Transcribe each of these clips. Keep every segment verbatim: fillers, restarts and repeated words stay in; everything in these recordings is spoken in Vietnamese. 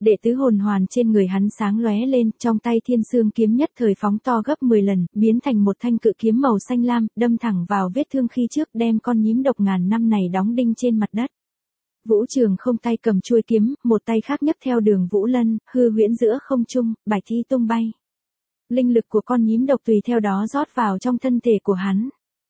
Đệ tứ hồn hoàn trên người hắn sáng lóe lên, trong tay thiên sương kiếm nhất thời phóng to gấp mười lần, biến thành một thanh cự kiếm màu xanh lam, đâm thẳng vào vết thương khi trước đem con nhím độc ngàn năm này đóng đinh trên mặt đất. Vũ Trường không tay cầm chuôi kiếm, một tay khác nhấc theo Đường Vũ Lân, hư huyễn giữa không trung, bạch thi tung bay. Linh lực của con nhím độc tùy theo đó rót vào trong thân thể của hắn.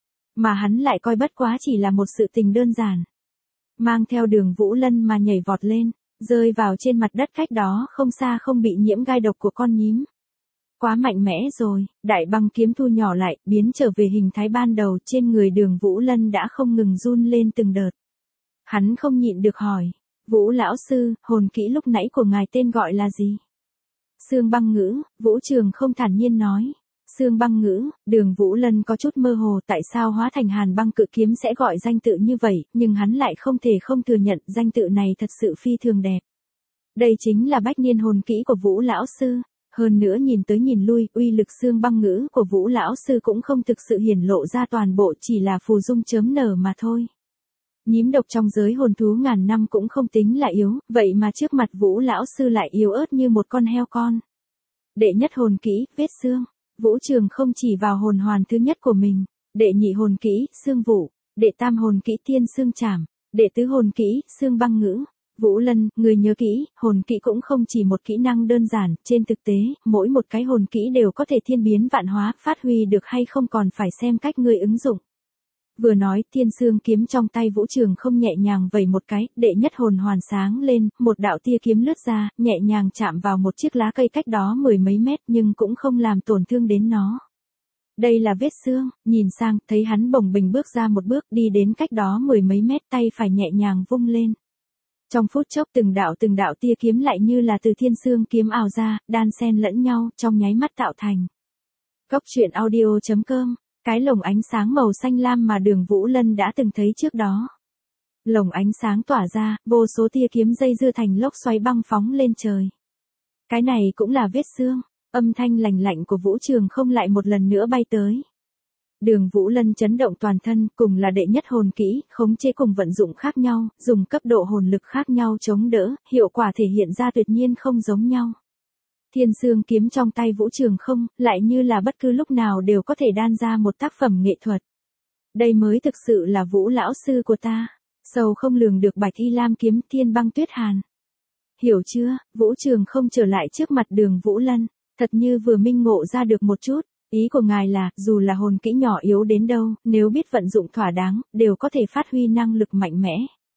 Mà hắn lại coi bất quá chỉ là một sự tình đơn giản. Mang theo Đường Vũ Lân mà nhảy vọt lên, rơi vào trên mặt đất cách đó không xa không bị nhiễm gai độc của con nhím. Quá mạnh mẽ rồi, đại băng kiếm thu nhỏ lại, biến trở về hình thái ban đầu, trên người Đường Vũ Lân đã không ngừng run lên từng đợt. Hắn không nhịn được hỏi, Vũ lão sư, hồn kỹ lúc nãy của ngài tên gọi là gì? Xương băng ngữ, Vũ Trường không thản nhiên nói. Xương băng ngữ, Đường Vũ Lân có chút mơ hồ tại sao hóa thành hàn băng cự kiếm sẽ gọi danh tự như vậy, nhưng hắn lại không thể không thừa nhận danh tự này thật sự phi thường đẹp. Đây chính là bách niên hồn kỹ của Vũ lão sư. Hơn nữa nhìn tới nhìn lui, uy lực xương băng ngữ của Vũ lão sư cũng không thực sự hiển lộ ra toàn bộ, chỉ là phù dung chớm nở mà thôi. Nhím độc trong giới hồn thú ngàn năm cũng không tính là yếu, vậy mà trước mặt Vũ lão sư lại yếu ớt như một con heo con. Đệ nhất hồn kỹ, vết xương. Vũ Trường không chỉ vào hồn hoàn thứ nhất của mình. Đệ nhị hồn kỹ, xương vụ. Đệ tam hồn kỹ, tiên xương chảm. Đệ tứ hồn kỹ, xương băng ngữ. Vũ Lân, người nhớ kỹ, hồn kỹ cũng không chỉ một kỹ năng đơn giản, trên thực tế, mỗi một cái hồn kỹ đều có thể thiên biến vạn hóa, phát huy được hay không còn phải xem cách người ứng dụng. Vừa nói, thiên sương kiếm trong tay Vũ Trường không nhẹ nhàng vẩy một cái, đệ nhất hồn hoàn sáng lên, một đạo tia kiếm lướt ra, nhẹ nhàng chạm vào một chiếc lá cây cách đó mười mấy mét nhưng cũng không làm tổn thương đến nó. Đây là vết xương, nhìn sang, thấy hắn bồng bềnh bước ra một bước đi đến cách đó mười mấy mét, tay phải nhẹ nhàng vung lên. Trong phút chốc từng đạo từng đạo tia kiếm lại như là từ thiên sương kiếm ảo ra, đan xen lẫn nhau, trong nháy mắt tạo thành. Cốc truyện audio chấm com. Cái lồng ánh sáng màu xanh lam mà Đường Vũ Lân đã từng thấy trước đó. Lồng ánh sáng tỏa ra, vô số tia kiếm dây dưa thành lốc xoáy băng phóng lên trời. Cái này cũng là vết xương, âm thanh lành lạnh của Vũ Trường không lại một lần nữa bay tới. Đường Vũ Lân chấn động toàn thân, cùng là đệ nhất hồn kỹ, khống chế cùng vận dụng khác nhau, dùng cấp độ hồn lực khác nhau chống đỡ, hiệu quả thể hiện ra tuyệt nhiên không giống nhau. Thiên sương kiếm trong tay Vũ Trường không, lại như là bất cứ lúc nào đều có thể đan ra một tác phẩm nghệ thuật. Đây mới thực sự là Vũ lão sư của ta. Sâu không lường được bạch y lam kiếm thiên băng tuyết hàn. Hiểu chưa, Vũ Trường không trở lại trước mặt Đường Vũ Lân, thật như vừa minh ngộ ra được một chút. Ý của ngài là, dù là hồn kỹ nhỏ yếu đến đâu, nếu biết vận dụng thỏa đáng, đều có thể phát huy năng lực mạnh mẽ.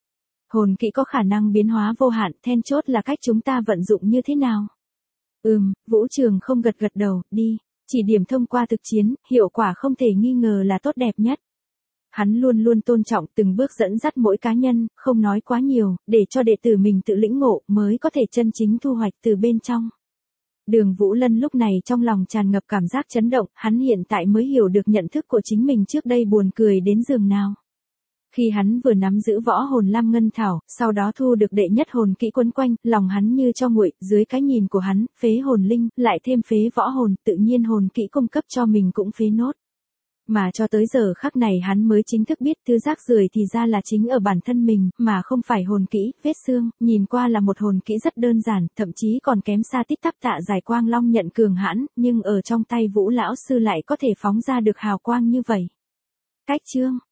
Hồn kỹ có khả năng biến hóa vô hạn, then chốt là cách chúng ta vận dụng như thế nào. Ừm, Vũ Trường không gật gật đầu, đi, chỉ điểm thông qua thực chiến, hiệu quả không thể nghi ngờ là tốt đẹp nhất. Hắn luôn luôn tôn trọng từng bước dẫn dắt mỗi cá nhân, không nói quá nhiều, để cho đệ tử mình tự lĩnh ngộ mới có thể chân chính thu hoạch từ bên trong. Đường Vũ Lân lúc này trong lòng tràn ngập cảm giác chấn động, hắn hiện tại mới hiểu được nhận thức của chính mình trước đây buồn cười đến giường nào. Khi hắn vừa nắm giữ võ hồn lam ngân thảo, sau đó thu được đệ nhất hồn kỹ quấn quanh, lòng hắn như cho nguội, dưới cái nhìn của hắn, phế hồn linh, lại thêm phế võ hồn, tự nhiên hồn kỹ cung cấp cho mình cũng phế nốt. Mà cho tới giờ khắc này hắn mới chính thức biết thứ rác rưởi thì ra là chính ở bản thân mình, mà không phải hồn kỹ, vết xương, nhìn qua là một hồn kỹ rất đơn giản, thậm chí còn kém xa tít tắp tạ giải quang long nhận cường hãn, nhưng ở trong tay Vũ lão sư lại có thể phóng ra được hào quang như vậy. Cách chương